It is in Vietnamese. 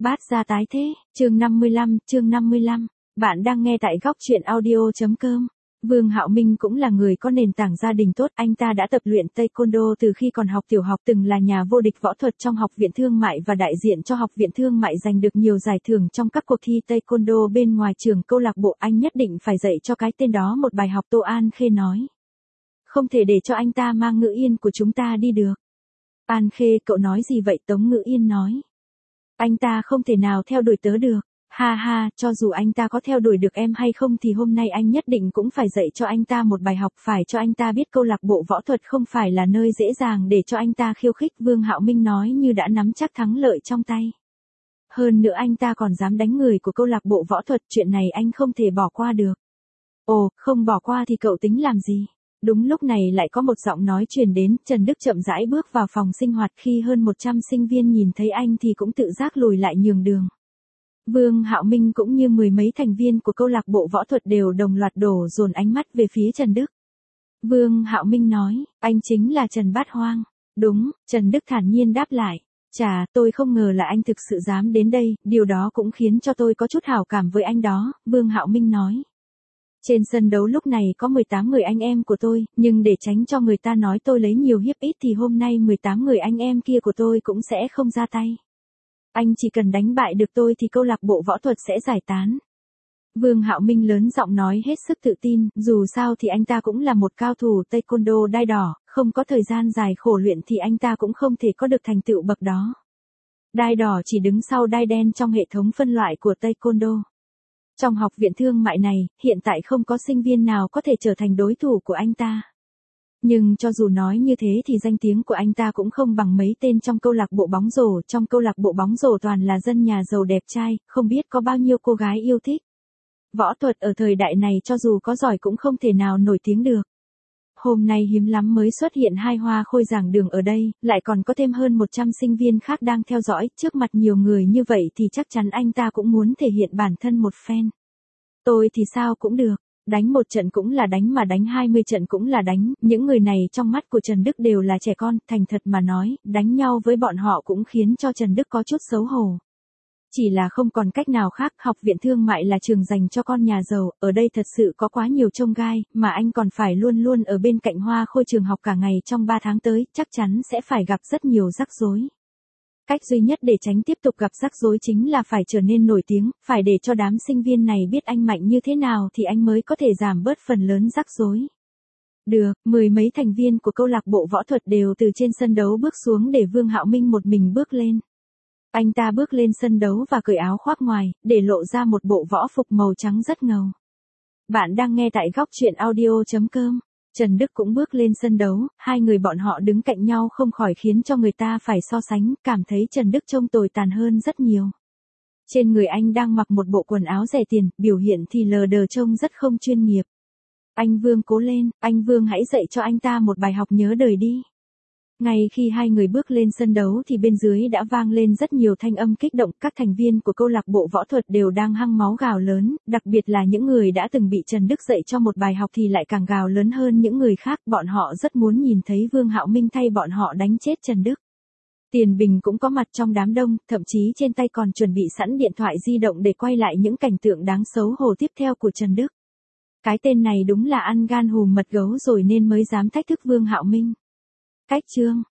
Bát gia tái thế, chương 55. Bạn đang nghe tại góc truyện audio.com. Vương Hạo Minh cũng là người có nền tảng gia đình tốt, anh ta đã tập luyện Taekwondo từ khi còn học tiểu học, từng là nhà vô địch võ thuật trong học viện thương mại và đại diện cho học viện thương mại, giành được nhiều giải thưởng trong các cuộc thi Taekwondo bên ngoài trường câu lạc bộ. Anh nhất định phải dạy cho cái tên đó một bài học, Tô An Khê nói. Không thể để cho anh ta mang Ngữ Yên của chúng ta đi được. An Khê, cậu nói gì vậy? Tống Ngữ Yên nói. Anh ta không thể nào theo đuổi tớ được. Ha ha, cho dù anh ta có theo đuổi được em hay không thì hôm nay anh nhất định cũng phải dạy cho anh ta một bài học, phải cho anh ta biết câu lạc bộ võ thuật không phải là nơi dễ dàng để cho anh ta khiêu khích. Vương Hạo Minh nói như đã nắm chắc thắng lợi trong tay. Hơn nữa anh ta còn dám đánh người của câu lạc bộ võ thuật, chuyện này anh không thể bỏ qua được. Ồ, không bỏ qua thì cậu tính làm gì? Đúng lúc này lại có một giọng nói truyền đến, Trần Đức chậm rãi bước vào phòng sinh hoạt, khi hơn 100 sinh viên nhìn thấy anh thì cũng tự giác lùi lại nhường đường. Vương Hạo Minh cũng như mười mấy thành viên của câu lạc bộ võ thuật đều đồng loạt đổ dồn ánh mắt về phía Trần Đức. Vương Hạo Minh nói, anh chính là Trần Bát Hoang. Đúng, Trần Đức thản nhiên đáp lại. Chà, tôi không ngờ là anh thực sự dám đến đây, điều đó cũng khiến cho tôi có chút hảo cảm với anh đó, Vương Hạo Minh nói. Trên sân đấu lúc này có 18 người anh em của tôi, nhưng để tránh cho người ta nói tôi lấy nhiều hiếp ít thì hôm nay 18 người anh em kia của tôi cũng sẽ không ra tay. Anh chỉ cần đánh bại được tôi thì câu lạc bộ võ thuật sẽ giải tán. Vương Hạo Minh lớn giọng nói hết sức tự tin, dù sao thì anh ta cũng là một cao thủ Taekwondo đai đỏ, không có thời gian dài khổ luyện thì anh ta cũng không thể có được thành tựu bậc đó. Đai đỏ chỉ đứng sau đai đen trong hệ thống phân loại của Taekwondo. Trong học viện thương mại này, hiện tại không có sinh viên nào có thể trở thành đối thủ của anh ta. Nhưng cho dù nói như thế thì danh tiếng của anh ta cũng không bằng mấy tên trong câu lạc bộ bóng rổ. Trong câu lạc bộ bóng rổ toàn là dân nhà giàu đẹp trai, không biết có bao nhiêu cô gái yêu thích. Võ thuật ở thời đại này cho dù có giỏi cũng không thể nào nổi tiếng được. Hôm nay hiếm lắm mới xuất hiện hai hoa khôi giảng đường ở đây, lại còn có thêm hơn 100 sinh viên khác đang theo dõi. Trước mặt nhiều người như vậy thì chắc chắn anh ta cũng muốn thể hiện bản thân một phen. Tôi thì sao cũng được. Đánh một trận cũng là đánh mà đánh 20 trận cũng là đánh, những người này trong mắt của Trần Đức đều là trẻ con, thành thật mà nói, đánh nhau với bọn họ cũng khiến cho Trần Đức có chút xấu hổ. Chỉ là không còn cách nào khác, học viện thương mại là trường dành cho con nhà giàu, ở đây thật sự có quá nhiều chông gai, mà anh còn phải luôn luôn ở bên cạnh hoa khôi trường học cả ngày trong 3 tháng tới, chắc chắn sẽ phải gặp rất nhiều rắc rối. Cách duy nhất để tránh tiếp tục gặp rắc rối chính là phải trở nên nổi tiếng, phải để cho đám sinh viên này biết anh mạnh như thế nào thì anh mới có thể giảm bớt phần lớn rắc rối. Được, mười mấy thành viên của câu lạc bộ võ thuật đều từ trên sân đấu bước xuống để Vương Hạo Minh một mình bước lên. Anh ta bước lên sân đấu và cởi áo khoác ngoài, để lộ ra một bộ võ phục màu trắng rất ngầu. Bạn đang nghe tại góc truyện audio.com. Trần Đức cũng bước lên sân đấu, hai người bọn họ đứng cạnh nhau không khỏi khiến cho người ta phải so sánh, cảm thấy Trần Đức trông tồi tàn hơn rất nhiều. Trên người anh đang mặc một bộ quần áo rẻ tiền, biểu hiện thì lờ đờ trông rất không chuyên nghiệp. Anh Vương cố lên, anh Vương hãy dạy cho anh ta một bài học nhớ đời đi. Ngay khi hai người bước lên sân đấu thì bên dưới đã vang lên rất nhiều thanh âm kích động, các thành viên của câu lạc bộ võ thuật đều đang hăng máu gào lớn, đặc biệt là những người đã từng bị Trần Đức dạy cho một bài học thì lại càng gào lớn hơn những người khác, bọn họ rất muốn nhìn thấy Vương Hạo Minh thay bọn họ đánh chết Trần Đức. Tiền Bình cũng có mặt trong đám đông, thậm chí trên tay còn chuẩn bị sẵn điện thoại di động để quay lại những cảnh tượng đáng xấu hổ tiếp theo của Trần Đức. Cái tên này đúng là ăn gan hùm mật gấu rồi nên mới dám thách thức Vương Hạo Minh. Cách chương